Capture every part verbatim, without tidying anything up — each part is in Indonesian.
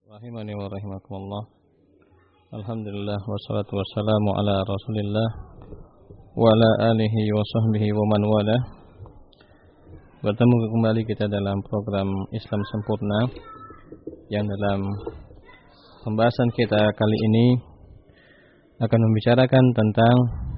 Rahimani wa rahimakumullah. Alhamdulillah wassalatu wassalamu ala Rasulillah wa ala alihi wa sahbihi wa man wala. Bertemu kembali kita dalam program Islam Sempurna, yang dalam pembahasan kita kali ini akan membicarakan tentang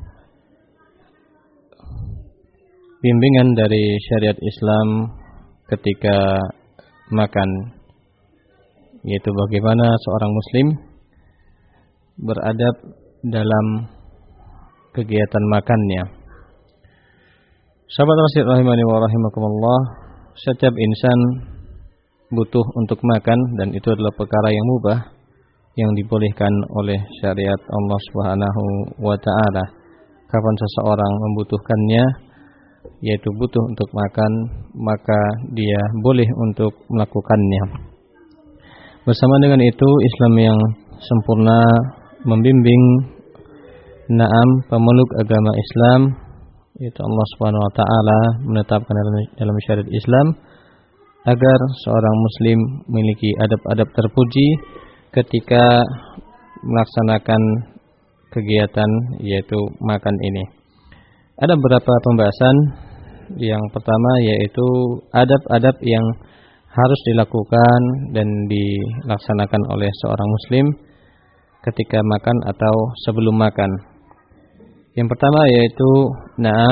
bimbingan dari syariat Islam ketika makan, yaitu bagaimana seorang muslim beradab dalam kegiatan makannya. Sahabat Rasul rahimani wa rahimakumullah, setiap insan butuh untuk makan, dan itu adalah perkara yang mubah yang dibolehkan oleh syariat Allah Subhanahu wa taala. Kapan seseorang membutuhkannya, yaitu butuh untuk makan, maka dia boleh untuk melakukannya. Bersama dengan itu, Islam yang sempurna membimbing naam pemeluk agama Islam, yaitu Allah Subhanahu wa taala menetapkan dalam, dalam syariat Islam agar seorang muslim memiliki adab-adab terpuji ketika melaksanakan kegiatan yaitu makan ini. Ada beberapa pembahasan. Yang pertama yaitu adab-adab yang harus dilakukan dan dilaksanakan oleh seorang muslim ketika makan atau sebelum makan. Yang pertama yaitu naam,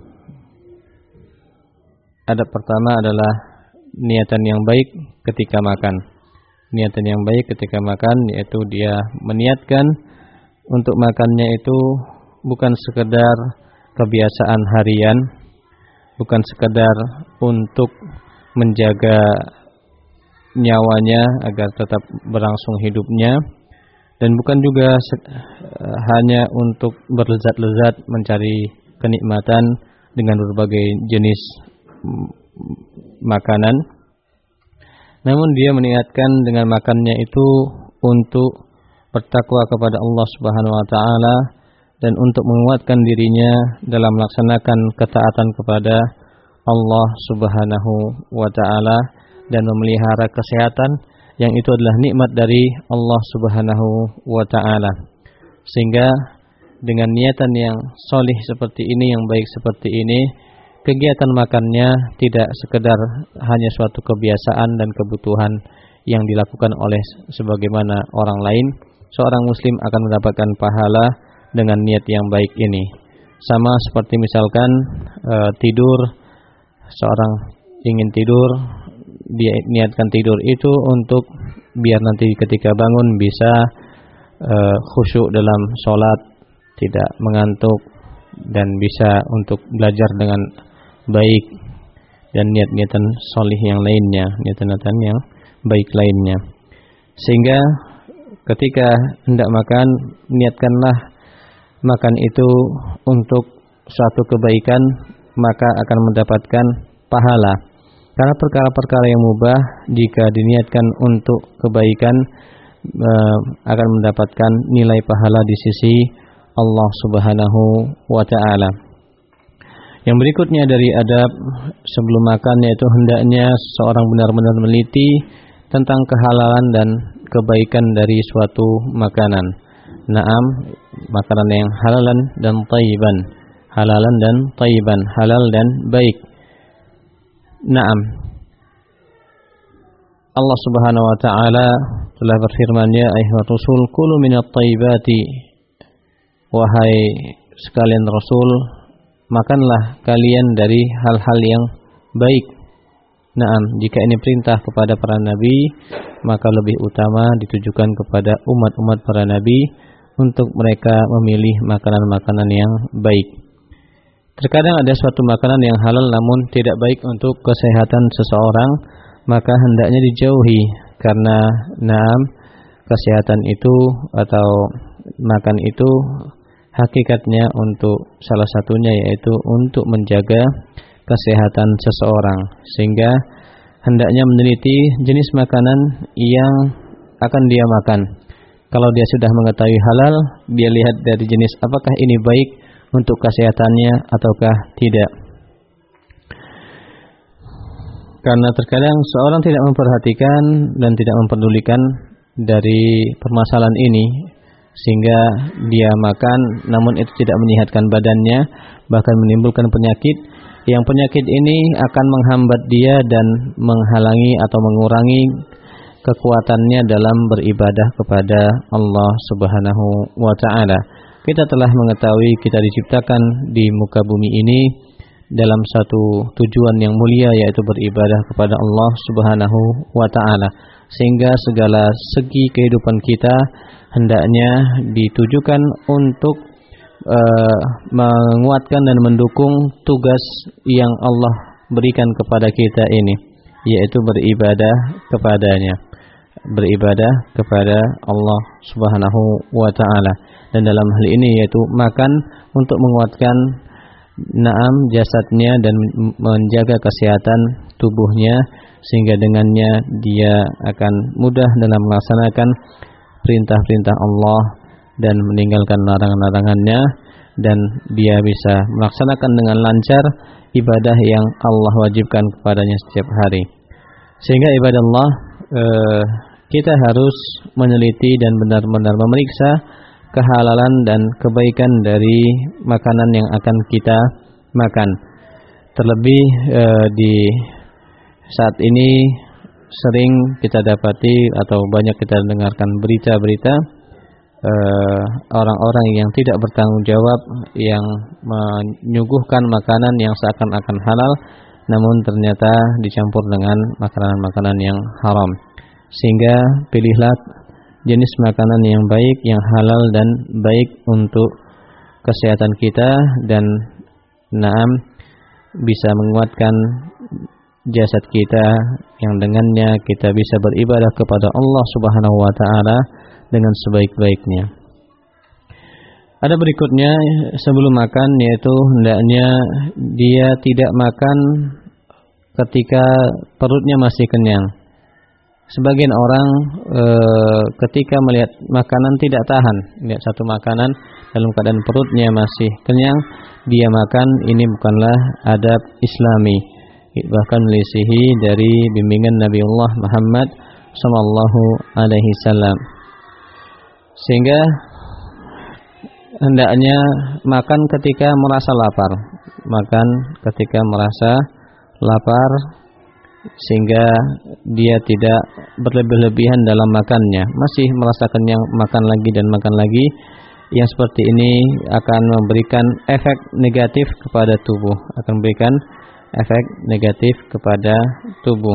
adab pertama adalah niatan yang baik ketika makan. Niatan yang baik ketika makan yaitu dia meniatkan untuk makannya itu bukan sekedar kebiasaan harian, bukan sekedar untuk menjaga nyawanya agar tetap berlangsung hidupnya, dan bukan juga hanya untuk berlezat-lezat mencari kenikmatan dengan berbagai jenis makanan, namun dia meniatkan dengan makannya itu untuk bertakwa kepada Allah Subhanahu wa taala dan untuk menguatkan dirinya dalam melaksanakan ketaatan kepada Allah Subhanahu wa taala dan memelihara kesehatan yang itu adalah nikmat dari Allah Subhanahu wa taala. Sehingga dengan niatan yang solih seperti ini, yang baik seperti ini, kegiatan makannya tidak sekedar hanya suatu kebiasaan dan kebutuhan yang dilakukan oleh sebagaimana orang lain. Seorang muslim akan mendapatkan pahala dengan niat yang baik ini. Sama seperti misalkan e, tidur. Seorang ingin tidur, dia niatkan tidur itu untuk biar nanti ketika bangun bisa uh, khusyuk dalam sholat, tidak mengantuk, dan bisa untuk belajar dengan baik, dan niat-niatan solih yang lainnya, niatan-niatan yang baik lainnya. Sehingga ketika hendak makan, niatkanlah makan itu untuk suatu kebaikan, maka akan mendapatkan pahala. Karena perkara-perkara yang mubah jika diniatkan untuk kebaikan e, akan mendapatkan nilai pahala di sisi Allah Subhanahu wa taala. Yang berikutnya dari adab sebelum makan yaitu hendaknya seorang benar-benar meneliti tentang kehalalan dan kebaikan dari suatu makanan. Naam, makanan yang halalan dan thayyiban. Halalan dan thayyiban, halal dan baik. Naam. Allah Subhanahu wa taala telah berfirman, ya ayyuhar rasul kulu minat thayyibati. Wahai sekalian rasul, makanlah kalian dari hal-hal yang baik. Naam, jika ini perintah kepada para nabi, maka lebih utama ditujukan kepada umat-umat para nabi untuk mereka memilih makanan-makanan yang baik. Terkadang ada suatu makanan yang halal namun tidak baik untuk kesehatan seseorang, maka hendaknya dijauhi, karena naam, kesehatan itu atau makan itu hakikatnya untuk salah satunya yaitu untuk menjaga kesehatan seseorang. Sehingga hendaknya meneliti jenis makanan yang akan dia makan. Kalau dia sudah mengetahui halal, dia lihat dari jenis apakah ini baik untuk kesehatannya ataukah tidak. Karena terkadang seorang tidak memperhatikan dan tidak memperdulikan dari permasalahan ini sehingga dia makan namun itu tidak menyehatkan badannya, bahkan menimbulkan penyakit. Yang penyakit ini akan menghambat dia dan menghalangi atau mengurangi kekuatannya dalam beribadah kepada Allah Subhanahu wa taala. Kita telah mengetahui kita diciptakan di muka bumi ini dalam satu tujuan yang mulia, yaitu beribadah kepada Allah Subhanahu wa taala. Sehingga segala segi kehidupan kita hendaknya ditujukan untuk uh, menguatkan dan mendukung tugas yang Allah berikan kepada kita ini, yaitu beribadah kepadanya, beribadah kepada Allah Subhanahu wa taala. Dan dalam hal ini yaitu makan untuk menguatkan naam jasadnya dan menjaga kesehatan tubuhnya, sehingga dengannya dia akan mudah dalam melaksanakan perintah-perintah Allah dan meninggalkan larangan-larangannya, dan dia bisa melaksanakan dengan lancar ibadah yang Allah wajibkan kepadanya setiap hari. Sehingga ibadah Allah eh, kita harus meneliti dan benar-benar memeriksa kehalalan dan kebaikan dari makanan yang akan kita makan. Terlebih eh, di saat ini sering kita dapati atau banyak kita dengarkan berita-berita eh, orang-orang yang tidak bertanggung jawab yang menyuguhkan makanan yang seakan-akan halal namun ternyata dicampur dengan makanan-makanan yang haram. Sehingga pilihlah jenis makanan yang baik, yang halal dan baik untuk kesehatan kita, dan naam bisa menguatkan jasad kita yang dengannya kita bisa beribadah kepada Allah Subhanahu wa taala dengan sebaik-baiknya. Ada berikutnya sebelum makan, yaitu hendaknya dia tidak makan ketika perutnya masih kenyang. Sebagian orang e, ketika melihat makanan tidak tahan, lihat satu makanan dalam keadaan perutnya masih kenyang, dia makan, ini bukanlah adab Islami, bahkan melisihi dari bimbingan Nabiullah Muhammad sallallahu alaihi wasallam. Sehingga hendaknya makan ketika merasa lapar, makan ketika merasa lapar, sehingga dia tidak berlebih-lebihan dalam makannya, masih merasa kenyang, makan lagi dan makan lagi. Yang seperti ini akan memberikan efek negatif kepada tubuh, akan memberikan efek negatif kepada tubuh.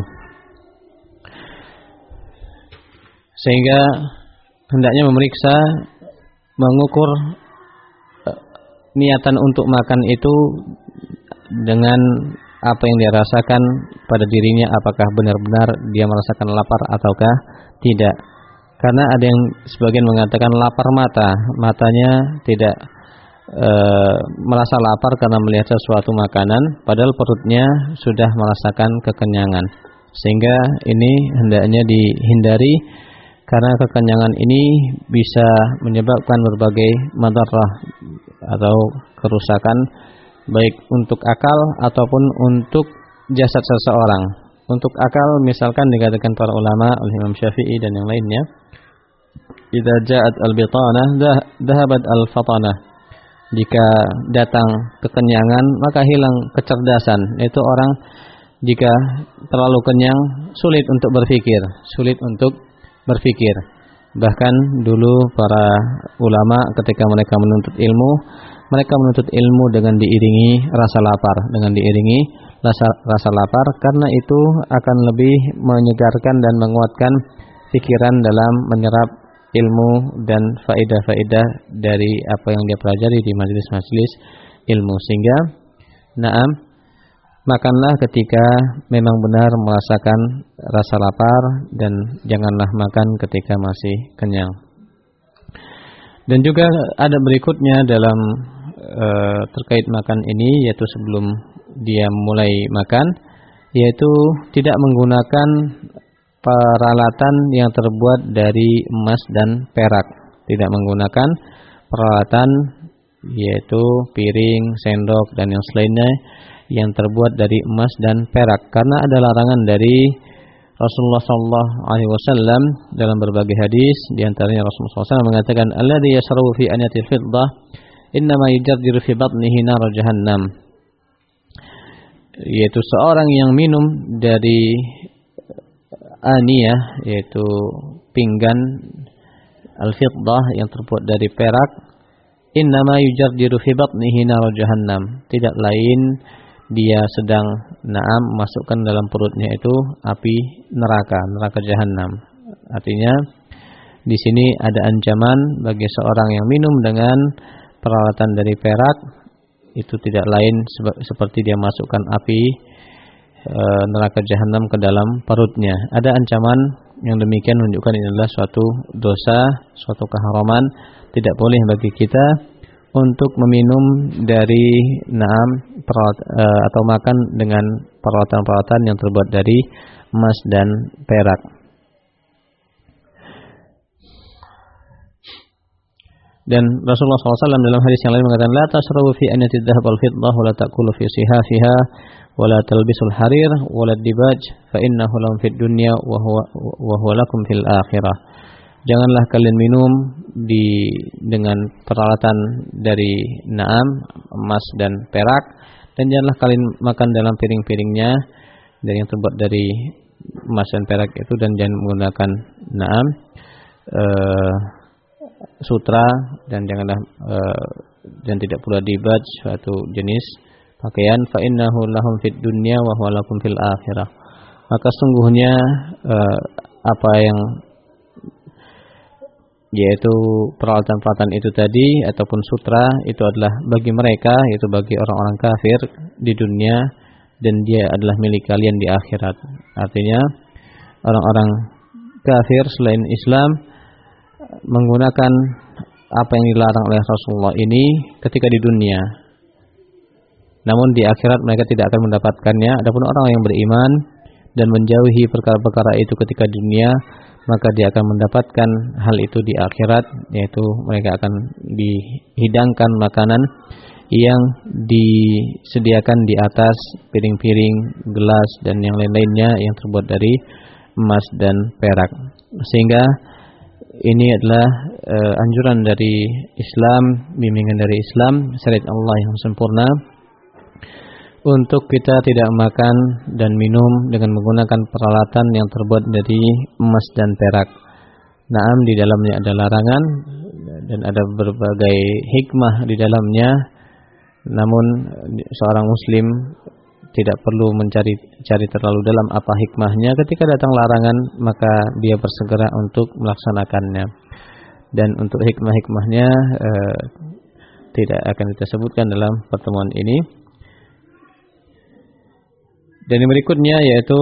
Sehingga hendaknya memeriksa, mengukur uh, niatan untuk makan itu dengan apa yang dia rasakan pada dirinya, apakah benar-benar dia merasakan lapar ataukah tidak. Karena ada yang sebagian mengatakan lapar mata, matanya tidak e, merasa lapar karena melihat sesuatu makanan, padahal perutnya sudah merasakan kekenyangan. Sehingga ini hendaknya dihindari, karena kekenyangan ini bisa menyebabkan berbagai madarah atau kerusakan baik untuk akal ataupun untuk jasad seseorang. Untuk akal misalkan dikatakan para ulama, oleh Imam Syafi'i dan yang lainnya, idza ja'at al-bitanah dhahabat al-fatanah. Jika datang kekenyangan maka hilang kecerdasan. Itu orang jika terlalu kenyang sulit untuk berpikir, sulit untuk berpikir. Bahkan dulu para ulama ketika mereka menuntut ilmu, mereka menuntut ilmu dengan diiringi rasa lapar, dengan diiringi rasa, rasa lapar, karena itu akan lebih menyegarkan dan menguatkan pikiran dalam menyerap ilmu dan faedah-faedah dari apa yang dia pelajari di majelis-majelis ilmu. Sehingga naam, makanlah ketika memang benar merasakan rasa lapar, dan janganlah makan ketika masih kenyang. Dan juga ada berikutnya dalam e, terkait makan ini, yaitu sebelum dia mulai makan, yaitu tidak menggunakan peralatan yang terbuat dari emas dan perak. Tidak menggunakan peralatan yaitu piring, sendok dan yang selainnya yang terbuat dari emas dan perak, karena ada larangan dari Rasulullah sallallahu alaihi wasallam dalam berbagai hadis, di antaranya Rasulullah sallallahu alaihi wasallam mengatakan, "Alladzi yashrabu fi anatil fiddah innama yujarjiru fi batnihi nar jahannam." Yaitu seorang yang minum dari aniyah, yaitu pinggan al-fiddah yang terbuat dari perak, innama yujarjiru fi batnihi nar jahannam. Tidak lain dia sedang naam masukkan dalam perutnya itu api neraka, neraka jahanam. Artinya di sini ada ancaman bagi seorang yang minum dengan peralatan dari perak, itu tidak lain seperti dia masukkan api e, neraka jahanam ke dalam perutnya. Ada ancaman yang demikian menunjukkan ini adalah suatu dosa, suatu keharaman. Tidak boleh bagi kita untuk meminum dari naam perawat, e, atau makan dengan peralatan-peralatan yang terbuat dari emas dan perak. Dan Rasulullah shallallahu alaihi wasallam dalam hadis yang lain mengatakan, la tashrabu fi aniyatid dhahab wal fiddah wa la ta'kulu fi sihafiha wa la talbisul harir wa la dibaj fa innahu lahum fid dunya wa huwa wa huwa lakum fil akhirah. Janganlah kalian minum di dengan peralatan dari naam, emas dan perak, dan janganlah kalian makan dalam piring-piringnya dari yang terbuat dari emas dan perak itu, dan jangan menggunakan naam uh, sutra, dan janganlah uh, dan tidak pula dibaj, suatu jenis pakaian. Fa innahu lahum fid dunya wa huwa lakum fil akhirah. Maka sungguhnya uh, apa yang yaitu peralatan-peralatan itu tadi ataupun sutra itu adalah bagi mereka, yaitu bagi orang-orang kafir di dunia, dan dia adalah milik kalian di akhirat. Artinya orang-orang kafir selain Islam menggunakan apa yang dilarang oleh Rasulullah ini ketika di dunia, namun di akhirat mereka tidak akan mendapatkannya. Adapun orang yang beriman dan menjauhi perkara-perkara itu ketika di dunia, maka dia akan mendapatkan hal itu di akhirat, yaitu mereka akan dihidangkan makanan yang disediakan di atas piring-piring, gelas, dan yang lain-lainnya yang terbuat dari emas dan perak. Sehingga ini adalah uh, anjuran dari Islam, bimbingan dari Islam, syariat Allah yang sempurna, untuk kita tidak makan dan minum dengan menggunakan peralatan yang terbuat dari emas dan perak. Naam, di dalamnya ada larangan dan ada berbagai hikmah di dalamnya. Namun seorang muslim tidak perlu mencari cari terlalu dalam apa hikmahnya. Ketika datang larangan, maka dia bersegera untuk melaksanakannya. Dan untuk hikmah-hikmahnya eh, tidak akan kita sebutkan dalam pertemuan ini. Dan yang berikutnya yaitu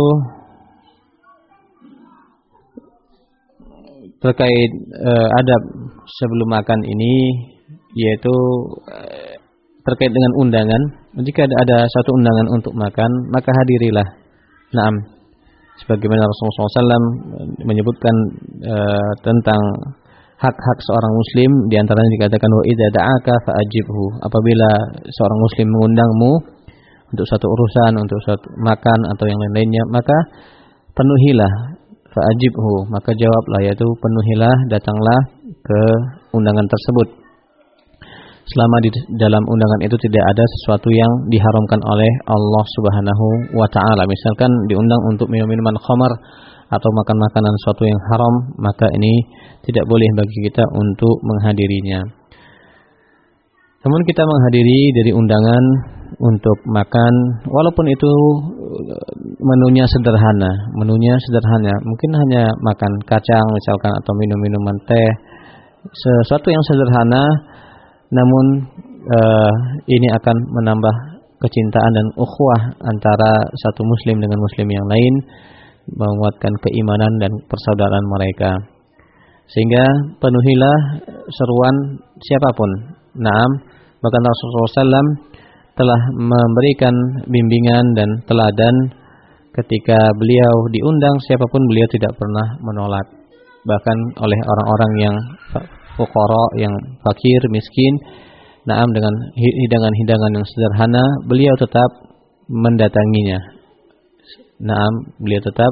terkait uh, adab sebelum makan ini, yaitu uh, terkait dengan undangan. Jika ada, ada satu undangan untuk makan, maka hadirilah. Naam, sebagaimana Rasulullah shallallahu alaihi wasallam menyebutkan uh, tentang hak-hak seorang muslim, diantaranya dikatakan wa idza da'aka fa'ajibhu. Apabila seorang muslim mengundangmu untuk satu urusan, untuk satu makan atau yang lain-lainnya, maka penuhilah, fa'ajibhu, maka jawablah, yaitu penuhilah, datanglah ke undangan tersebut. Selama di dalam undangan itu tidak ada sesuatu yang diharamkan oleh Allah Subhanahu wa taala. Misalkan diundang untuk minum minuman khamar atau makan makanan sesuatu yang haram, maka ini tidak boleh bagi kita untuk menghadirinya. Namun kita menghadiri dari undangan untuk makan, walaupun itu menunya sederhana, menunya sederhana, mungkin hanya makan kacang misalkan atau minum minuman teh, sesuatu yang sederhana, namun uh, ini akan menambah kecintaan dan ukhuwah antara satu muslim dengan muslim yang lain, menguatkan keimanan dan persaudaraan mereka. Sehingga penuhilah seruan siapapun. Naam, bahkan Rasulullah shallallahu alaihi wasallam telah memberikan bimbingan dan teladan ketika beliau diundang, siapapun beliau tidak pernah menolak. Bahkan oleh orang-orang yang fuqara, yang fakir, miskin, naam, dengan hidangan-hidangan yang sederhana, beliau tetap mendatanginya. Naam, beliau tetap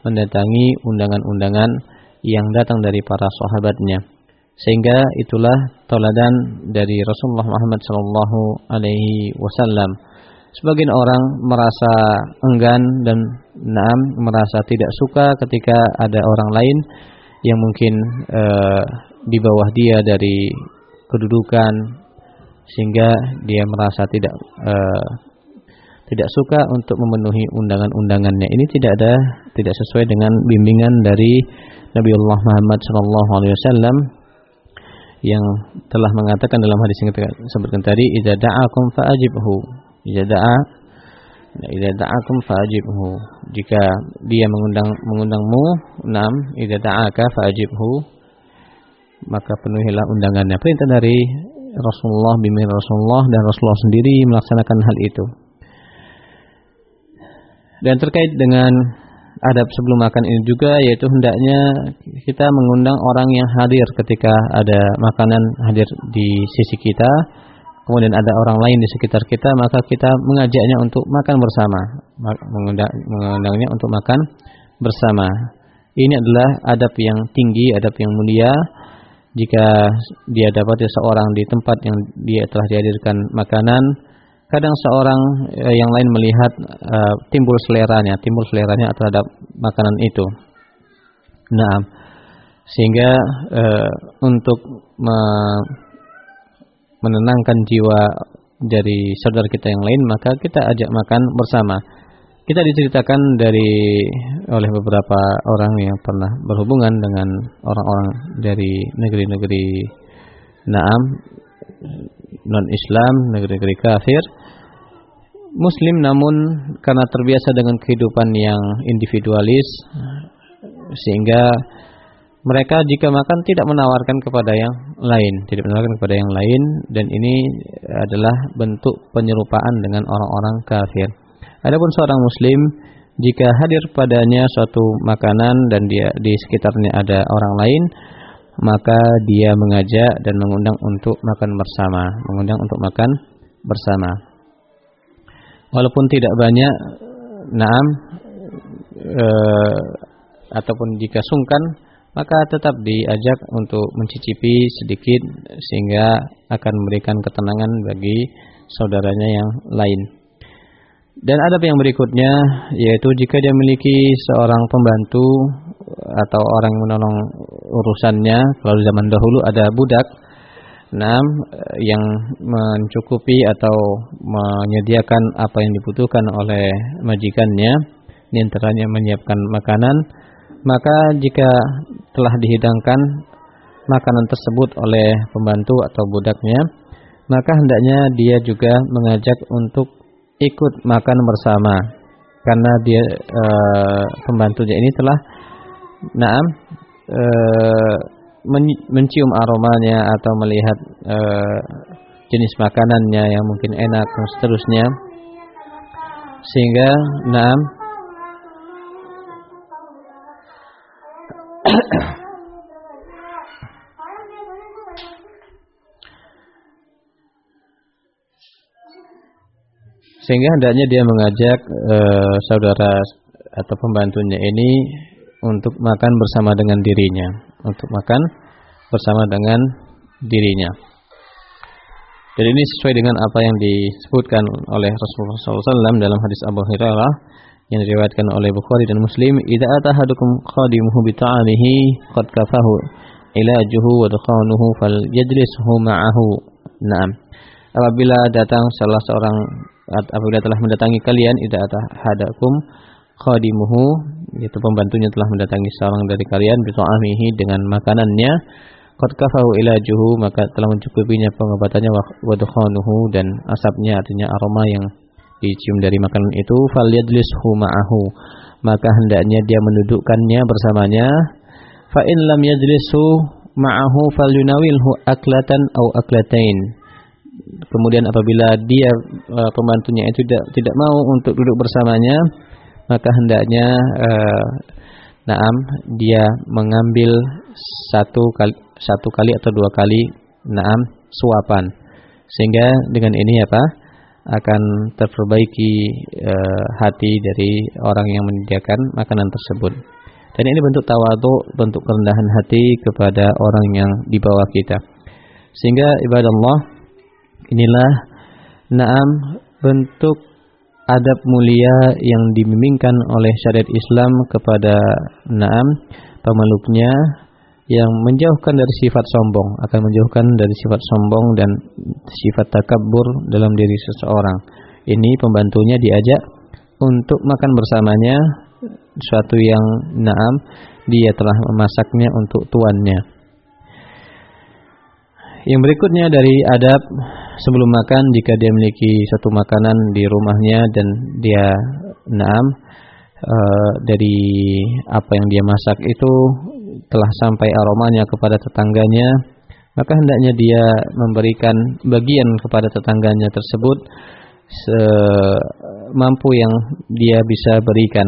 mendatangi undangan-undangan yang datang dari para sahabatnya. Sehingga itulah tauladan dari Rasulullah Muhammad sallallahu alaihi wasallam. Sebagian orang merasa enggan dan naam merasa tidak suka ketika ada orang lain yang mungkin uh, di bawah dia dari kedudukan, sehingga dia merasa tidak uh, tidak suka untuk memenuhi undangan-undangannya. Ini tidak ada tidak sesuai dengan bimbingan dari Nabiullah Muhammad sallallahu alaihi wasallam yang telah mengatakan dalam hadis yang kita sebutkan tadi, idza da'akum fa'ajibhu, idza da'a idza da'akum fa'ajibhu, jika dia mengundang mengundangmu, enam idza da'aka fa'ajibhu, maka penuhilah undangannya. Perintah dari Rasulullah, bimbingan Rasulullah, dan Rasulullah sendiri melaksanakan hal itu. Dan terkait dengan adab sebelum makan ini juga, yaitu hendaknya kita mengundang orang yang hadir ketika ada makanan hadir di sisi kita, kemudian ada orang lain di sekitar kita, maka kita mengajaknya untuk makan bersama, mengundang, mengundangnya untuk makan bersama. Ini adalah adab yang tinggi, adab yang mulia. Jika dia dapat seorang di tempat yang dia telah dihadirkan makanan, kadang seorang eh, yang lain melihat eh, timbul seleranya, timbul seleranya terhadap makanan itu. Nah, sehingga eh, untuk me menenangkan jiwa dari saudara kita yang lain, maka kita ajak makan bersama. Kita diceritakan dari oleh beberapa orang yang pernah berhubungan dengan orang-orang dari negeri-negeri Naam non-Islam, negeri-negeri kafir, Muslim, namun karena terbiasa dengan kehidupan yang individualis, sehingga mereka jika makan tidak menawarkan kepada yang lain, tidak menawarkan kepada yang lain, dan ini adalah bentuk penyerupaan dengan orang-orang kafir. Adapun seorang Muslim, jika hadir padanya suatu makanan dan dia di sekitarnya ada orang lain, maka dia mengajak dan mengundang untuk makan bersama, mengundang untuk makan bersama. Walaupun tidak banyak, naam, e, ataupun jika sungkan, maka tetap diajak untuk mencicipi sedikit sehingga akan memberikan ketenangan bagi saudaranya yang lain. Dan adab yang berikutnya, yaitu jika dia memiliki seorang pembantu atau orang yang menolong urusannya, kalau zaman dahulu ada budak, enam yang mencukupi atau menyediakan apa yang dibutuhkan oleh majikannya, di antaranya menyiapkan makanan, maka jika telah dihidangkan makanan tersebut oleh pembantu atau budaknya, maka hendaknya dia juga mengajak untuk ikut makan bersama, karena dia e, pembantunya ini telah naam e, mencium aromanya atau melihat e, jenis makanannya yang mungkin enak dan seterusnya, sehingga naam sehingga hendaknya dia mengajak e, saudara atau pembantunya ini untuk makan bersama dengan dirinya, untuk makan bersama dengan dirinya. Dan ini sesuai dengan apa yang disebutkan oleh Rasulullah shallallahu alaihi wasallam dalam hadis Abu Hurairah yang diriwayatkan oleh Bukhari dan Muslim, "Idza atahadukum khadimuhu bi ta'amihi qad kafahu ilajuhu wa dakhanuhu falyajlishu ma'ahu." Naam. Apabila datang salah seorang apabila telah mendatangi kalian, idza atahadakum khadimuhu, yaitu pembantunya telah mendatangi seorang dari kalian bi ta'amihi dengan makanannya, qad kafahu ilajuhu, maka telah mencukupinya pengobatannya, wa dakhanuhu, dan asapnya artinya aroma yang dicium dari makanan itu, falyajlishu ma'ahu, maka hendaknya dia mendudukkannya bersamanya. Fa in lam yajlisu ma'ahu falyunawilhu aklatan aw aklatain. Kemudian apabila dia uh, pembantunya itu tidak tidak mau untuk duduk bersamanya, maka hendaknya uh, naam dia mengambil satu kali satu kali atau dua kali naam suapan, sehingga dengan ini apa akan terperbaiki e, hati dari orang yang menyediakan makanan tersebut. Dan ini bentuk tawadhu, bentuk kerendahan hati kepada orang yang di bawah kita. Sehingga ibadallah, inilah na'am bentuk adab mulia yang dibimbingkan oleh syariat Islam kepada na'am pemeluknya, yang menjauhkan dari sifat sombong, akan menjauhkan dari sifat sombong dan sifat takabbur dalam diri seseorang. Ini pembantunya diajak untuk makan bersamanya suatu yang na'am dia telah memasaknya untuk tuannya. Yang berikutnya dari adab sebelum makan, jika dia memiliki satu makanan di rumahnya dan dia na'am e, dari apa yang dia masak itu telah sampai aromanya kepada tetangganya, maka hendaknya dia memberikan bagian kepada tetangganya tersebut semampu yang dia bisa berikan.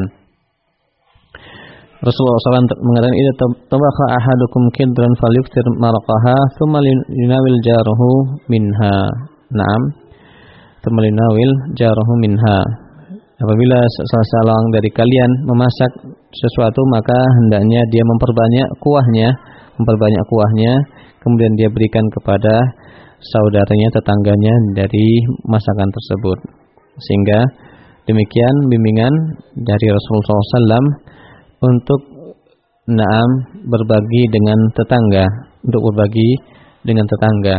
Rasulullah shallallahu alaihi wasallam mengatakan, "Idza tabakha ahadukum kidran falyukthir maraqaha, thumma yunawil jarahu minha." Naam, thumma yunawil jarahu minha. Apabila salah seorang dari kalian memasak sesuatu, maka hendaknya dia memperbanyak kuahnya, memperbanyak kuahnya, kemudian dia berikan kepada saudaranya, tetangganya dari masakan tersebut. Sehingga demikian bimbingan dari Rasulullah shallallahu alaihi wasallam untuk na'am berbagi dengan tetangga, untuk berbagi dengan tetangga.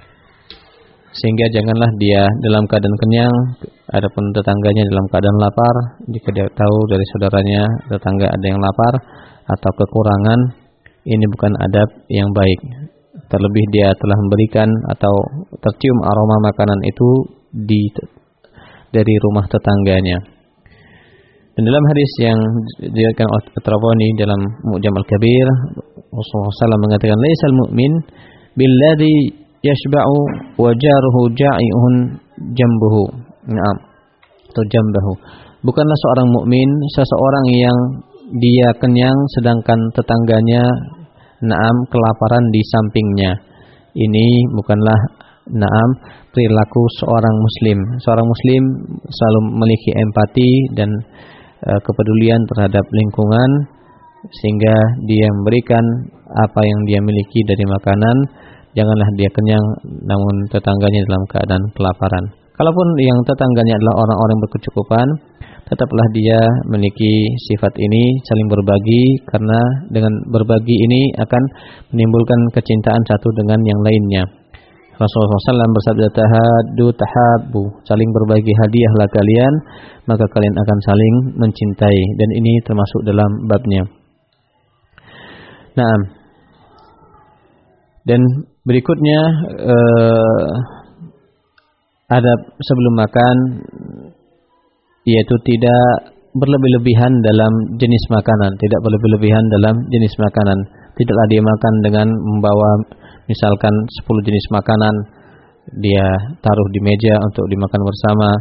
Sehingga janganlah dia dalam keadaan kenyang, adapun tetangganya dalam keadaan lapar. Jika dia tahu dari saudaranya tetangga ada yang lapar atau kekurangan, ini bukan adab yang baik. Terlebih dia telah memberikan atau tercium aroma makanan itu di dari rumah tetangganya. Dan dalam hadis yang diriwayatkan oleh At-Tabrani dalam Mu'jam Al-Kabir, Rasulullah shallallahu alaihi wasallam mengatakan, "Laisal mu'min billadzi yashba'u wa jaruhu ja'i'un jambuhu." Naam, atau jambahu. Bukanlah seorang mukmin seseorang yang dia kenyang sedangkan tetangganya naam kelaparan di sampingnya. Ini bukanlah naam perilaku seorang muslim. Seorang muslim selalu memiliki empati dan e, kepedulian terhadap lingkungan, sehingga dia memberikan apa yang dia miliki dari makanan. Janganlah dia kenyang namun tetangganya dalam keadaan kelaparan. Kalaupun yang tetangganya adalah orang-orang berkecukupan, tetaplah dia memiliki sifat ini, saling berbagi, karena dengan berbagi ini akan menimbulkan kecintaan satu dengan yang lainnya. Rasulullah shallallahu alaihi wasallam bersabda, "Tahaddu tahabbu." Saling berbagi hadiahlah kalian, maka kalian akan saling mencintai. Dan ini termasuk dalam babnya. Nah, dan berikutnya eh, adab sebelum makan, yaitu tidak berlebih-lebihan dalam jenis makanan, tidak berlebih-lebihan dalam jenis makanan. Tidaklah dia makan dengan membawa misalkan sepuluh jenis makanan, dia taruh di meja untuk dimakan bersama.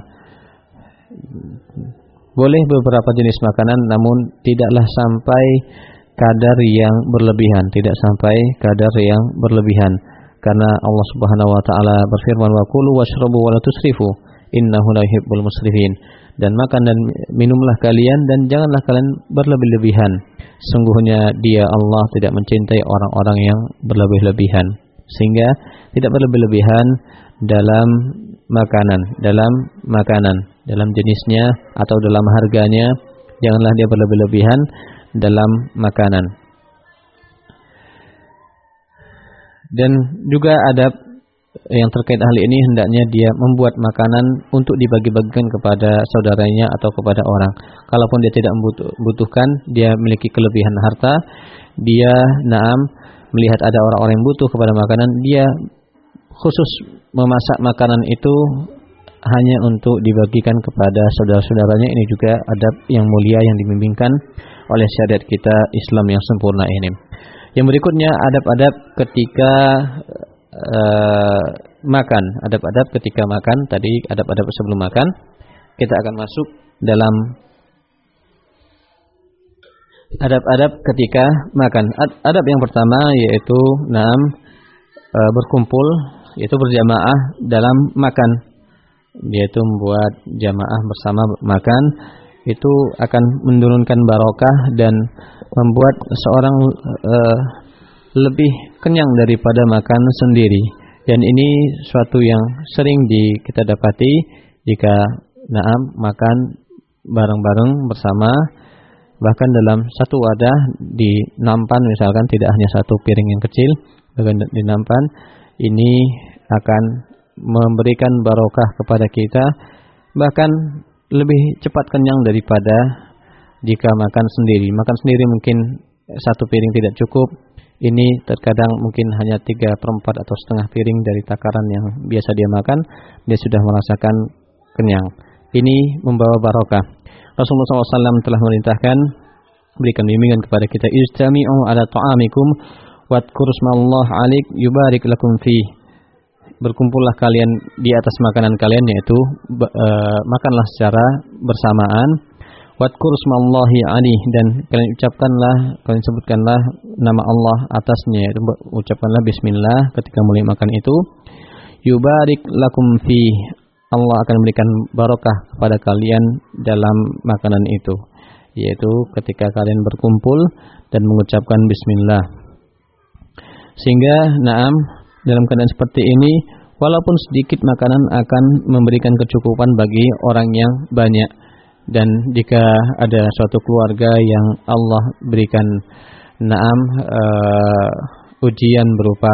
Boleh beberapa jenis makanan, namun tidaklah sampai kadar yang berlebihan, tidak sampai kadar yang berlebihan. Karena Allah Subhanahu wa taala berfirman, "Wa kulu washrabu wa la tusrifu, innahu la yuhibbul musrifin." Dan makan dan minumlah kalian dan janganlah kalian berlebih-lebihan. Sungguhnya Dia Allah tidak mencintai orang-orang yang berlebih-lebihan. Sehingga tidak berlebih-lebihan dalam makanan, dalam makanan, dalam jenisnya atau dalam harganya, janganlah dia berlebih-lebihan dalam makanan. Dan juga adab yang terkait hal ini, hendaknya dia membuat makanan untuk dibagi-bagikan kepada saudaranya atau kepada orang. Kalaupun dia tidak membutuhkan, dia memiliki kelebihan harta, dia naam melihat ada orang-orang yang butuh kepada makanan, dia khusus memasak makanan itu hanya untuk dibagikan kepada saudara-saudaranya. Ini juga adab yang mulia yang dibimbingkan oleh syariat kita Islam yang sempurna ini. Yang berikutnya adab-adab ketika uh, makan. Adab-adab ketika makan. Tadi adab-adab sebelum makan. Kita akan masuk dalam adab-adab ketika makan. Adab yang pertama yaitu naam uh, berkumpul, yaitu berjamaah dalam makan. yaitu membuat jamaah bersama makan, itu akan menurunkan barokah dan membuat seorang uh, lebih kenyang daripada makan sendiri. Dan ini suatu yang sering di, kita dapati jika naam makan bareng-bareng bersama, bahkan dalam satu wadah di nampan misalkan, tidak hanya satu piring yang kecil, bahkan di nampan, ini akan memberikan barokah kepada kita, bahkan lebih cepat kenyang daripada jika makan sendiri. Makan sendiri mungkin satu piring tidak cukup, ini terkadang mungkin hanya tiga per empat atau setengah piring dari takaran yang biasa dia makan, dia sudah merasakan kenyang. Ini membawa barokah. Rasulullah shallallahu alaihi wasallam telah memerintahkan, berikan bimbingan kepada kita, ijtami'u ala ta'amikum wadhkuru smallahi alaik yubarik lakum fi. Berkumpullah kalian di atas makanan kalian, yaitu uh, makanlah secara bersamaan. Wadhkuru smallahi alaih, dan kalian ucapkanlah, kalian sebutkanlah nama Allah atasnya, yaitu ucapkanlah bismillah ketika mulai makan itu. Yubarik lakum fi, Allah akan memberikan barokah kepada kalian dalam makanan itu, yaitu ketika kalian berkumpul dan mengucapkan bismillah. Sehingga naam, dalam keadaan seperti ini, walaupun sedikit makanan akan memberikan kecukupan bagi orang yang banyak. Dan jika ada suatu keluarga yang Allah berikan naam uh, ujian berupa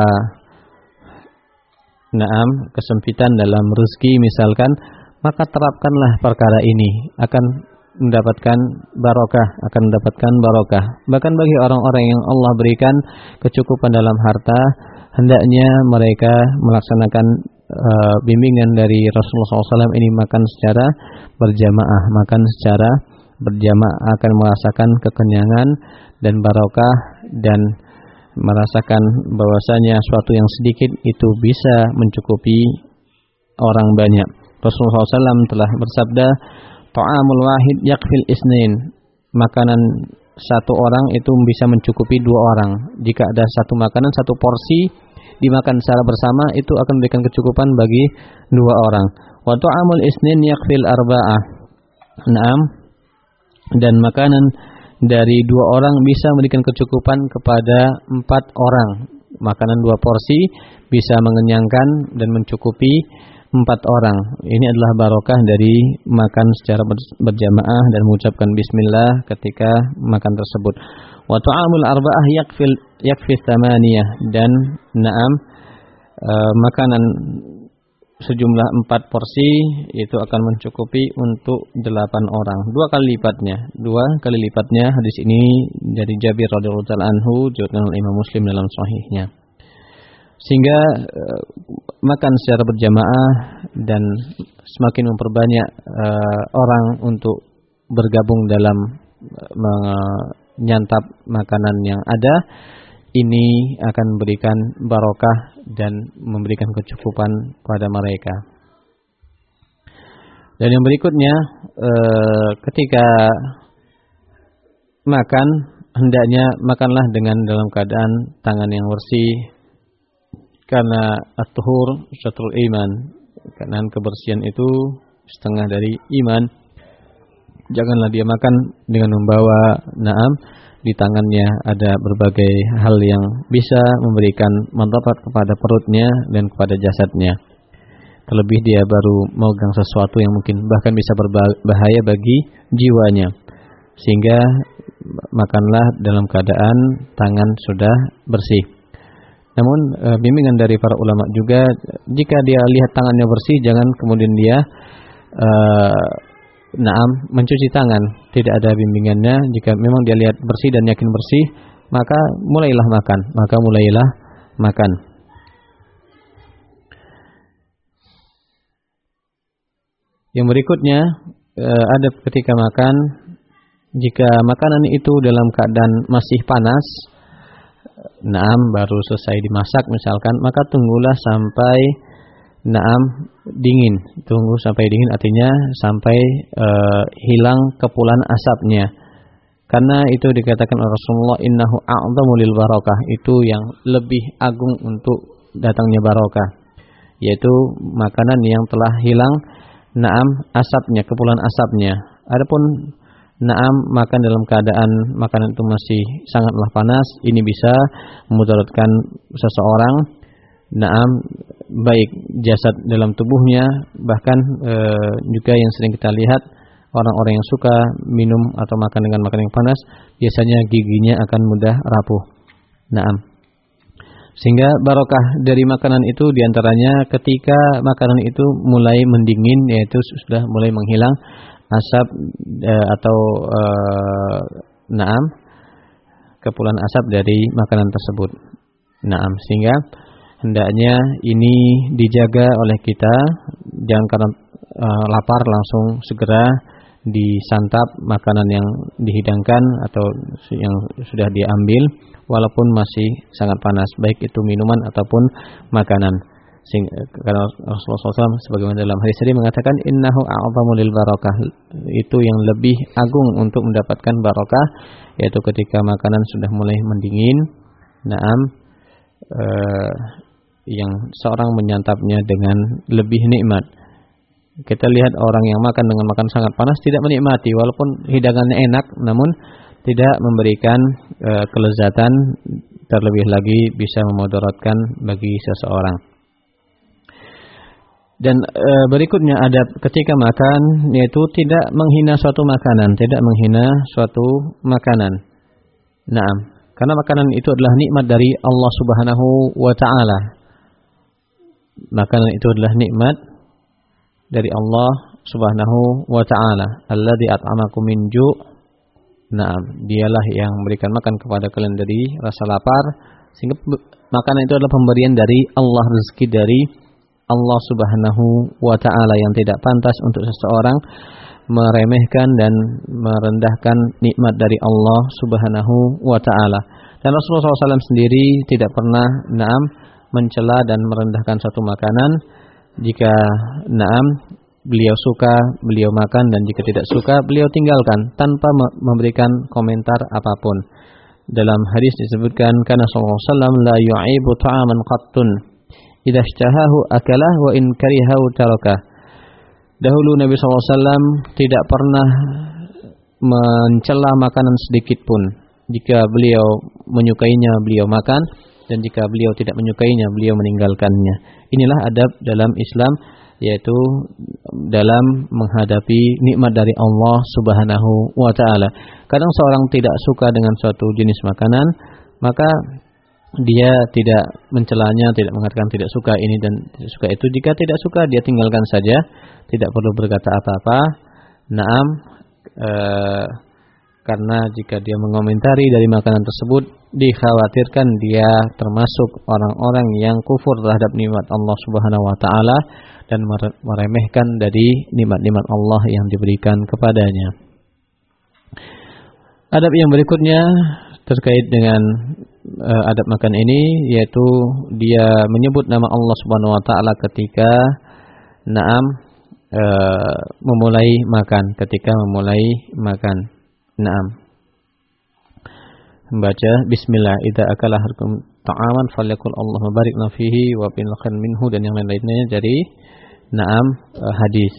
naam kesempitan dalam rezeki misalkan, maka terapkanlah perkara ini, akan mendapatkan barokah, akan mendapatkan barokah. Bahkan bagi orang-orang yang Allah berikan kecukupan dalam harta, hendaknya mereka melaksanakan uh, bimbingan dari Rasulullah shallallahu alaihi wasallam ini, makan secara berjamaah. Makan secara berjamaah akan merasakan kekenyangan dan barokah, dan merasakan bahwasanya suatu yang sedikit itu bisa mencukupi orang banyak. Rasulullah shallallahu alaihi wasallam telah bersabda, ta'amul wahid yakfil isnin. Makanan satu orang itu bisa mencukupi dua orang. Jika ada satu makanan, satu porsi dimakan secara bersama, itu akan memberikan kecukupan bagi dua orang. Wa ta'amul isnin yakfil arba'ah. Naam. Dan makanan dari dua orang bisa memberikan kecukupan kepada empat orang. Makanan dua porsi bisa mengenyangkan dan mencukupi empat orang. Ini adalah barokah dari makan secara berjamaah dan mengucapkan bismillah ketika makan tersebut. Wa ta'amul arba'ah yakfil yakfi thamaniyah, dan naam e, makanan sejumlah empat porsi itu akan mencukupi untuk delapan orang. Dua kali lipatnya, dua kali lipatnya hadis ini dari Jabir radhiyallahu taala anhu, diriwayatkan oleh Imam Muslim dalam sahihnya. Sehingga e, makan secara berjamaah dan semakin memperbanyak e, orang untuk bergabung dalam e, menyantap makanan yang ada, ini akan memberikan barokah dan memberikan kecukupan pada mereka. Dan yang berikutnya, e, ketika makan, hendaknya makanlah dengan dalam keadaan tangan yang bersih, karena at-tuhur syatrul iman, karena kebersihan itu setengah dari iman. Janganlah dia makan dengan membawa naam di tangannya ada berbagai hal yang bisa memberikan manfaat kepada perutnya dan kepada jasadnya. Terlebih dia baru memegang sesuatu yang mungkin bahkan bisa berbahaya bagi jiwanya. Sehingga makanlah dalam keadaan tangan sudah bersih. Namun e, bimbingan dari para ulama juga, jika dia lihat tangannya bersih, jangan kemudian dia e, naam mencuci tangan. Tidak ada bimbingannya. Jika memang dia lihat bersih dan yakin bersih, maka mulailah makan, maka mulailah makan. Yang berikutnya, e, ada ketika makan, jika makanan itu dalam keadaan masih panas, naam baru selesai dimasak misalkan, maka tunggulah sampai naam dingin. Tunggu sampai dingin artinya sampai e, hilang kepulan asapnya. Karena itu dikatakan oleh Rasulullah, innahu a'dhamu lil barakah, itu yang lebih agung untuk datangnya barokah, yaitu makanan yang telah hilang naam asapnya, kepulan asapnya. Adapun naam makan dalam keadaan makanan itu masih sangatlah panas, ini bisa memudaratkan seseorang. Naam baik jasad dalam tubuhnya, bahkan e, juga yang sering kita lihat orang-orang yang suka minum atau makan dengan makanan yang panas, biasanya giginya akan mudah rapuh. Naam. Sehingga barokah dari makanan itu diantaranya ketika makanan itu mulai mendingin, yaitu sudah mulai menghilang asap e, atau e, naam kepulan asap dari makanan tersebut. Naam, sehingga hendaknya ini dijaga oleh kita, jangan karena e, lapar langsung segera disantap makanan yang dihidangkan atau yang sudah diambil walaupun masih sangat panas, baik itu minuman ataupun makanan. Sehingga, karena Rasulullah shallallahu alaihi wasallam sebagaimana dalam hadis tadi mengatakan innahu a'zamu lil barakah, itu yang lebih agung untuk mendapatkan barakah, yaitu ketika makanan sudah mulai mendingin, naam eh, yang seorang menyantapnya dengan lebih nikmat. Kita lihat orang yang makan dengan makan sangat panas tidak menikmati, walaupun hidangannya enak, namun tidak memberikan e, kelezatan, terlebih lagi bisa memudaratkan bagi seseorang. Dan e, berikutnya adab ketika makan, yaitu tidak menghina suatu makanan, tidak menghina suatu makanan. Naam, karena makanan itu adalah nikmat dari Allah Subhanahu wa taala. Makanan itu adalah nikmat dari Allah Subhanahu wa taala. Alladzi at'amakum min ju'. Naam, dialah yang memberikan makan kepada kalian dari rasa lapar, sehingga makanan itu adalah pemberian dari Allah, rezeki dari Allah Subhanahu wa taala yang tidak pantas untuk seseorang meremehkan dan merendahkan nikmat dari Allah Subhanahu wa taala. Dan Rasulullah shallallahu alaihi wasallam sendiri tidak pernah naam mencela dan merendahkan satu makanan. Jika naam beliau suka, beliau makan, dan jika tidak suka, beliau tinggalkan tanpa memberikan komentar apapun. Dalam hadis disebutkan karena sallallahu alaihi wasallam la yu'ibu ta'aman qattun idza ishtahahu akalah wa in karihahu tarakah. Dahulu Nabi sallallahu alaihi wasallam tidak pernah mencela makanan sedikit pun. Jika beliau menyukainya, beliau makan, dan jika beliau tidak menyukainya, beliau meninggalkannya. Inilah adab dalam Islam, yaitu dalam menghadapi nikmat dari Allah Subhanahu wa taala. Kadang seorang tidak suka dengan suatu jenis makanan, maka dia tidak mencelanya, tidak mengatakan tidak suka ini dan tidak suka itu. Jika tidak suka, dia tinggalkan saja, tidak perlu berkata apa-apa. Naam, ee, karena jika dia mengomentari dari makanan tersebut, dikhawatirkan dia termasuk orang-orang yang kufur terhadap nikmat Allah Subhanahu wa taala dan meremehkan dari nikmat-nikmat Allah yang diberikan kepadanya. Adab yang berikutnya terkait dengan uh, adab makan ini, yaitu dia menyebut nama Allah Subhanahu wa taala ketika naam uh, memulai makan, ketika memulai makan. Naam. Membaca bismillah idza akala ahadukum ta'aman falyakul Allahumma barik lana fihi wa bil khair minhu, dan yang lain-lainnya dari naam uh, hadis.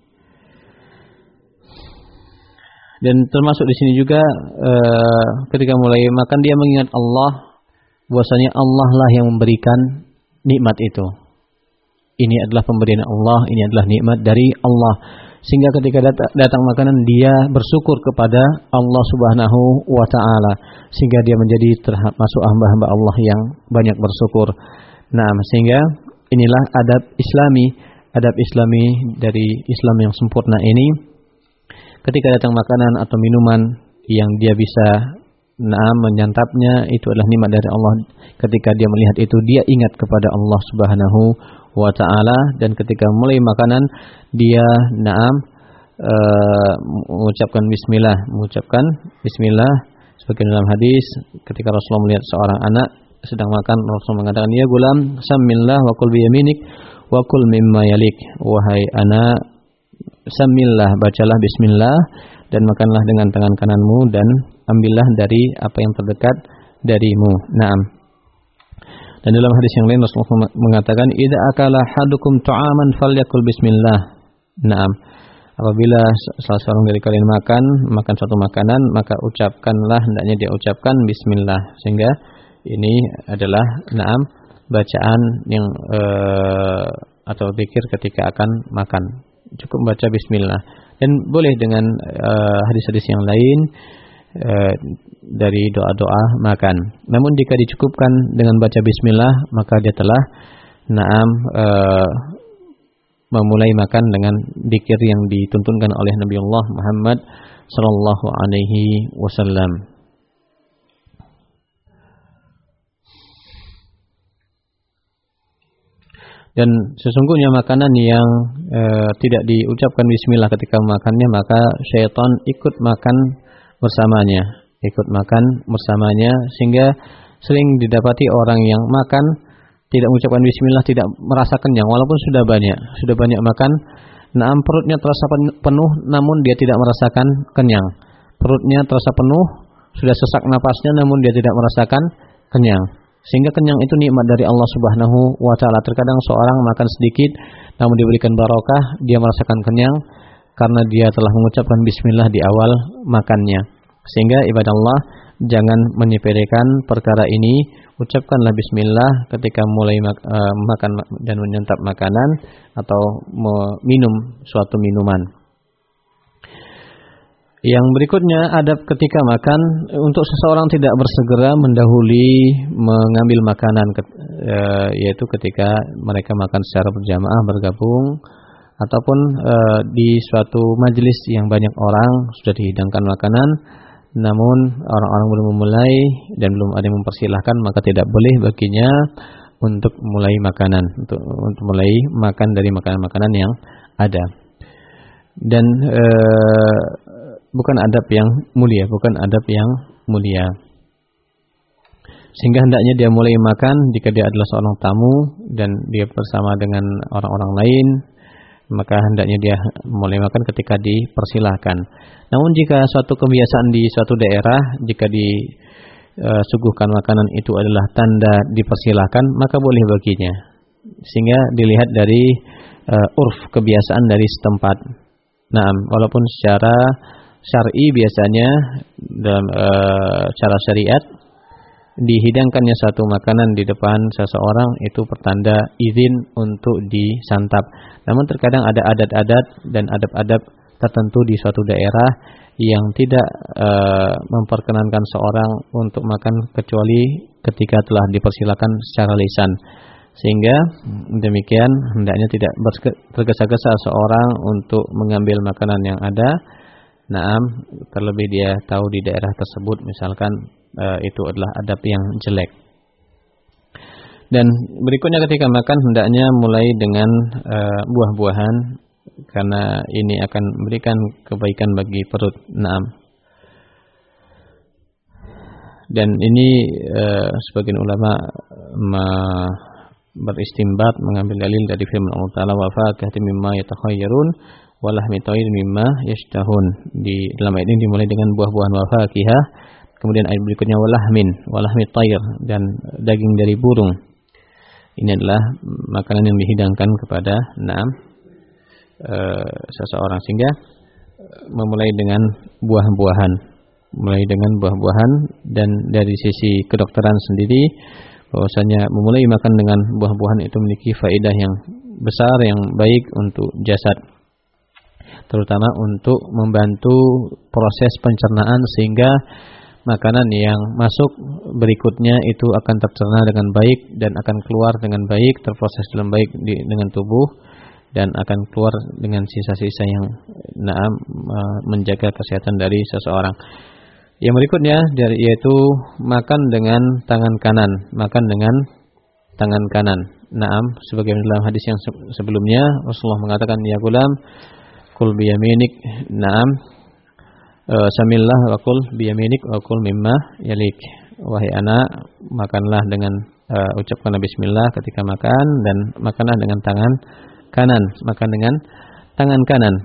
Dan termasuk di sini juga uh, ketika mulai makan dia mengingat Allah, bahwasanya Allah lah yang memberikan nikmat itu. Ini adalah pemberian Allah, ini adalah nikmat dari Allah. Sehingga ketika datang, datang makanan dia bersyukur kepada Allah Subhanahu wa taala, sehingga dia menjadi termasuk hamba-hamba Allah yang banyak bersyukur. Nah, sehingga inilah adab Islami, adab Islami dari Islam yang sempurna ini. Ketika datang makanan atau minuman yang dia bisa naam menyantapnya, itu adalah nikmat dari Allah. Ketika dia melihat itu, dia ingat kepada Allah Subhanahu wa ta'ala, dan ketika mulai makanan dia naam e, mengucapkan bismillah, mengucapkan bismillah seperti dalam hadis ketika Rasulullah melihat seorang anak sedang makan, Rasulullah mengatakan, ya gulam samillah wa kul biyaminik wa kul mimma yalik, wahai anak, samillah, bacalah bismillah dan makanlah dengan tangan kananmu dan ambillah dari apa yang terdekat darimu. Naam. Dan dalam hadis yang lain Rasulullah mengatakan, idza akala hadukum ta'aman falyakul bismillah. Naam. Apabila salah seorang dari kalian makan makan suatu makanan, maka ucapkanlah, hendaknya dia ucapkan bismillah, sehingga ini adalah naam bacaan yang uh, atau zikir ketika akan makan. Cukup baca bismillah, dan boleh dengan uh, hadis-hadis yang lain uh, dari doa-doa makan. Namun jika dicukupkan dengan baca bismillah, maka dia telah naam uh, memulai makan dengan zikir yang dituntunkan oleh Nabiullah Muhammad sallallahu alaihi wasallam. Dan sesungguhnya makanan yang e, tidak diucapkan bismillah ketika makannya, maka syaitan ikut makan bersamanya, ikut makan bersamanya, sehingga sering didapati orang yang makan tidak mengucapkan bismillah, tidak merasa kenyang walaupun sudah banyak, sudah banyak makan. Naam, perutnya terasa penuh namun dia tidak merasakan kenyang. Perutnya terasa penuh, sudah sesak napasnya namun dia tidak merasakan kenyang. Sehingga kenyang itu nikmat dari Allah Subhanahu wa taala. Terkadang seorang makan sedikit namun diberikan barokah, dia merasakan kenyang karena dia telah mengucapkan bismillah di awal makannya. Sehingga ibadah Allah, jangan menyepelekan perkara ini. Ucapkanlah bismillah ketika mulai mak- uh, makan dan menyantap makanan atau minum suatu minuman. Yang berikutnya, adab ketika makan, untuk seseorang tidak bersegera mendahului mengambil makanan, uh, yaitu ketika mereka makan secara berjamaah, bergabung, ataupun uh, di suatu majelis yang banyak orang sudah dihidangkan makanan, namun orang-orang belum memulai dan belum ada yang mempersilahkan, maka tidak boleh baginya untuk mulai makanan, untuk untuk mulai makan dari makanan-makanan yang ada. Dan e, bukan adab yang mulia, bukan adab yang mulia. Sehingga hendaknya dia mulai makan jika dia adalah seorang tamu dan dia bersama dengan orang-orang lain, maka hendaknya dia mulai makan ketika dipersilahkan. Namun jika suatu kebiasaan di suatu daerah, jika disuguhkan makanan itu adalah tanda dipersilahkan, maka boleh baginya. Sehingga dilihat dari uh, urf, kebiasaan dari setempat. Nah, walaupun secara syar'i biasanya dalam uh, cara syariat dihidangkannya satu makanan di depan seseorang itu pertanda izin untuk disantap. Namun terkadang ada adat-adat dan adab-adab tertentu di suatu daerah yang tidak e, memperkenankan seorang untuk makan kecuali ketika telah dipersilakan secara lisan. Sehingga demikian hendaknya tidak tergesa-gesa seorang untuk mengambil makanan yang ada. Naam, terlebih dia tahu di daerah tersebut misalkan e, itu adalah adab yang jelek. Dan berikutnya ketika makan hendaknya mulai dengan e, buah-buahan, karena ini akan memberikan kebaikan bagi perut. Naam. Dan ini e, sebagian ulama ma, beristimbat mengambil dalil dari firman Allah Taala, wa fakihatin mimma yatakhayyarun wa lahmi tayr mimma yashtahun. Di dalam ayat ini dimulai dengan buah-buahan wa fakihah, kemudian ayat berikutnya wa lahmin, wa lahmi tayr, dan daging dari burung. Ini adalah makanan yang dihidangkan kepada naam e, seseorang, sehingga memulai dengan buah-buahan, mulai dengan buah-buahan. Dan dari sisi kedokteran sendiri, bahwasanya memulai makan dengan buah-buahan itu memiliki faedah yang besar, yang baik untuk jasad, terutama untuk membantu proses pencernaan, sehingga makanan yang masuk berikutnya itu akan tercerna dengan baik dan akan keluar dengan baik, terproses dengan baik di, dengan tubuh, dan akan keluar dengan sisa-sisa yang naam menjaga kesehatan dari seseorang. Yang berikutnya yaitu makan dengan tangan kanan, makan dengan tangan kanan. Naam, sebagaimana dalam hadis yang sebelumnya Rasulullah mengatakan, ya gulam kul biyaminik, naam, uh, samillah wa kul biyaminik wa kul mimma yalik. Wahai anak, makanlah dengan uh, ucapkanlah bismillah ketika makan, dan makanlah dengan tangan kanan, makan dengan tangan kanan.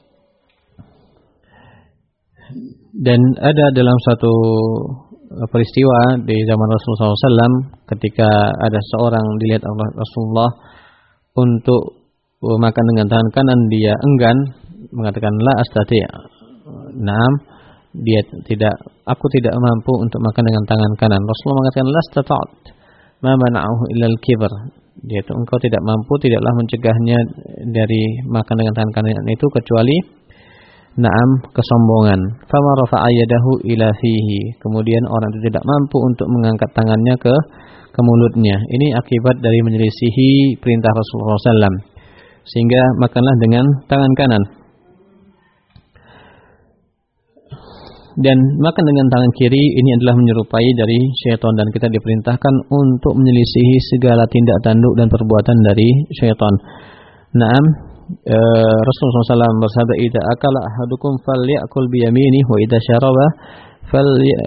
Dan ada dalam satu peristiwa di zaman Rasulullah shallallahu alaihi wasallam, ketika ada seorang dilihat oleh Rasulullah untuk makan dengan tangan kanan dia enggan, mengatakan la astati'. Naam, dia tidak, aku tidak mampu untuk makan dengan tangan kanan. Rasulullah mengatakan la stata'at ma mana'ahu illa al-kibr. Dia itu engkau tidak mampu, tidaklah mencegahnya dari makan dengan tangan kanan itu kecuali naam kesombongan. Fama rafa'a yadahu ila fihi. Kemudian orang itu tidak mampu untuk mengangkat tangannya ke ke mulutnya. Ini akibat dari menyelisihi perintah Rasulullah shallallahu alaihi wasallam. Sehingga makanlah dengan tangan kanan. Dan makan dengan tangan kiri ini adalah menyerupai dari syaitan, dan kita diperintahkan untuk menyelisihi segala tindak tanduk dan perbuatan dari syaitan. Naam, e, Rasulullah shallallahu alaihi wasallam bersabda, "Idza akala ahadukum falyakul bi yaminihi wa idza syaraba fal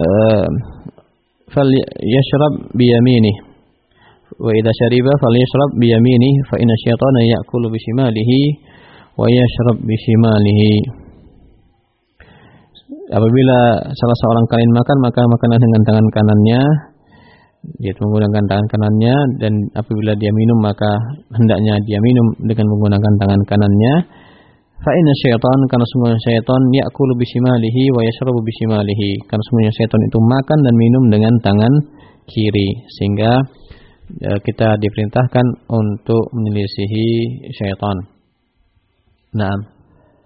falyashrab bi yaminihi wa idza syariba falyashrab bi yaminihi fa inna syaitana ya'kulu bi shimalihi wa yashrab bi shimalihi." Apabila salah seorang kalian makan, maka makanlah dengan tangan kanannya, yaitu menggunakan tangan kanannya, dan apabila dia minum, maka hendaknya dia minum dengan menggunakan tangan kanannya. Fa inna syaitan, karena sungguhnya syaitan ya'kulu bishimalihi wa yashrabu bishimalihi, karena sungguhnya syaitan itu makan dan minum dengan tangan kiri, sehingga e, kita diperintahkan untuk menyelisihi syaitan. Naam.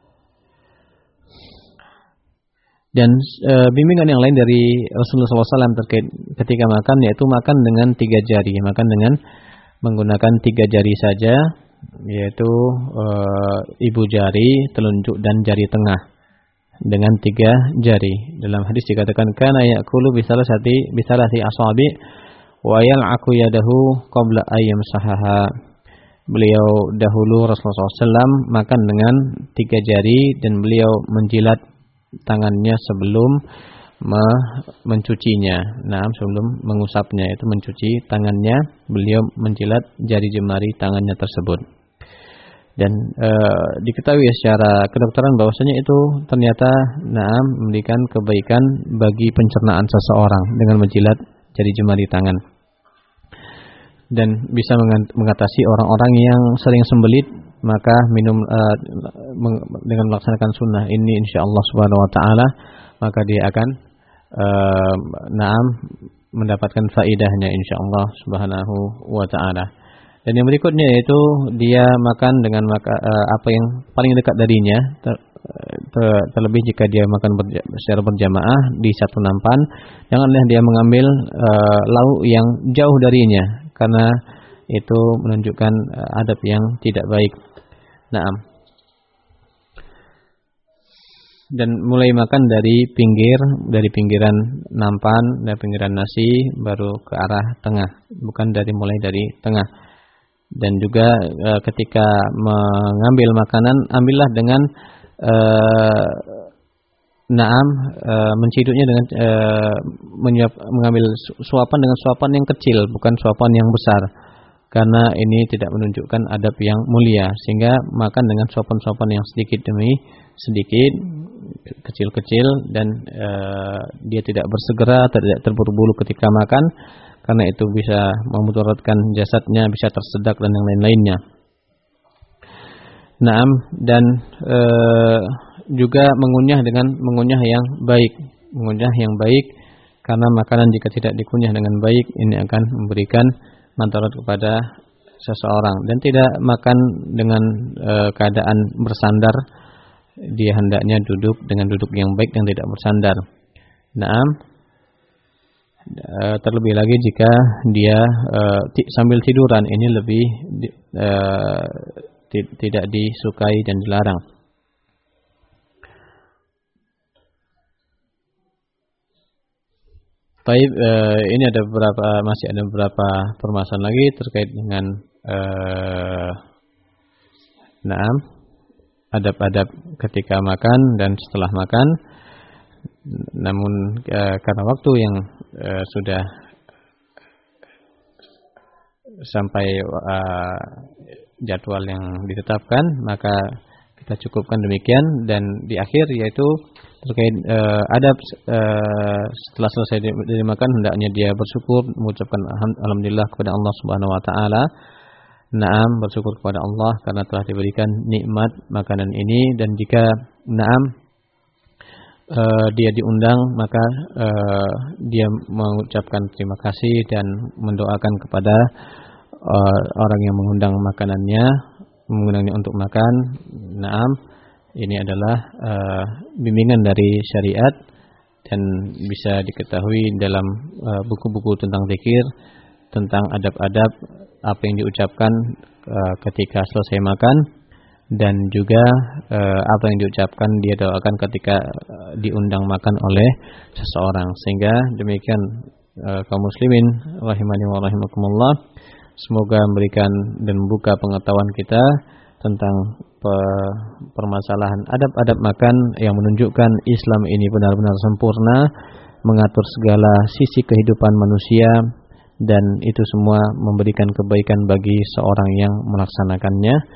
Dan e, bimbingan yang lain dari Rasulullah shallallahu alaihi wasallam terkait ketika makan, yaitu makan dengan tiga jari, makan dengan menggunakan tiga jari saja, yaitu e, ibu jari, telunjuk dan jari tengah dengan tiga jari. Dalam hadis dikatakan kana ya'kulu bisalasati bisalasi asabi wa yal'aku yadahu qabla ayyam sahaha. Beliau dahulu Rasulullah shallallahu alaihi wasallam makan dengan tiga jari, dan beliau menjilat tangannya sebelum me mencucinya. Nah, sebelum mengusapnya, itu mencuci tangannya, beliau menjilat jari jemari tangannya tersebut. Dan e, diketahui secara kedokteran bahwasanya itu ternyata nah memberikan kebaikan bagi pencernaan seseorang dengan menjilat jari jemari tangan. Dan bisa mengatasi orang-orang yang sering sembelit, maka minum uh, dengan melaksanakan sunnah ini insyaallah subhanahu wa ta'ala, maka dia akan uh, naam mendapatkan faidahnya insyaallah subhanahu wa ta'ala. Dan yang berikutnya yaitu dia makan dengan maka, uh, apa yang paling dekat darinya, ter, ter, terlebih jika dia makan berja, secara berjamaah di satu nampan, janganlah dia mengambil uh, lauk yang jauh darinya, karena itu menunjukkan uh, adab yang tidak baik. Naam. Dan mulai makan dari pinggir, dari pinggiran nampan, dari pinggiran nasi, baru ke arah tengah, bukan dari mulai dari tengah. Dan juga e, ketika mengambil makanan, ambillah dengan e, naam, e, menciduknya dengan e, menyuap, mengambil suapan dengan suapan yang kecil, bukan suapan yang besar. Karena ini tidak menunjukkan adab yang mulia, sehingga makan dengan suapan-suapan yang sedikit demi sedikit, kecil-kecil, dan e, dia tidak bersegera, tidak terburu-buru ketika makan, karena itu bisa memudaratkan jasadnya, bisa tersedak dan yang lain-lainnya. Naam, dan e, juga mengunyah dengan mengunyah yang baik, mengunyah yang baik, karena makanan jika tidak dikunyah dengan baik, ini akan memberikan mandarat kepada seseorang. Dan tidak makan dengan e, keadaan bersandar, dia hendaknya duduk dengan duduk yang baik yang tidak bersandar. Naam, e, terlebih lagi jika dia e, t- sambil tiduran, ini lebih e, t- tidak disukai dan dilarang. Baik, eh, ini ada beberapa, masih ada beberapa permasalahan lagi terkait dengan eh, naam, adab-adab ketika makan dan setelah makan. Namun eh, karena waktu yang eh, sudah sampai eh, jadwal yang ditetapkan, maka kita cukupkan demikian. Dan di akhir yaitu terkait uh, adab uh, setelah selesai dari makan, hendaknya dia bersyukur, mengucapkan alhamdulillah kepada Allah Subhanahu wa taala, Naam, bersyukur kepada Allah karena telah diberikan nikmat makanan ini, dan jika naam uh, dia diundang maka uh, dia mengucapkan terima kasih dan mendoakan kepada uh, orang yang mengundang makanannya, mengundangnya untuk makan. Naam, ini adalah uh, bimbingan dari syariat dan bisa diketahui dalam uh, buku-buku tentang zikir, tentang adab-adab apa yang diucapkan uh, ketika selesai makan, dan juga uh, apa yang diucapkan dia doakan ketika uh, diundang makan oleh seseorang. Sehingga demikian uh, kaum muslimin rahimani wa rahimakumullah, semoga memberikan dan membuka pengetahuan kita tentang pe- permasalahan adab-adab makan yang menunjukkan Islam ini benar-benar sempurna mengatur segala sisi kehidupan manusia, dan itu semua memberikan kebaikan bagi seorang yang melaksanakannya.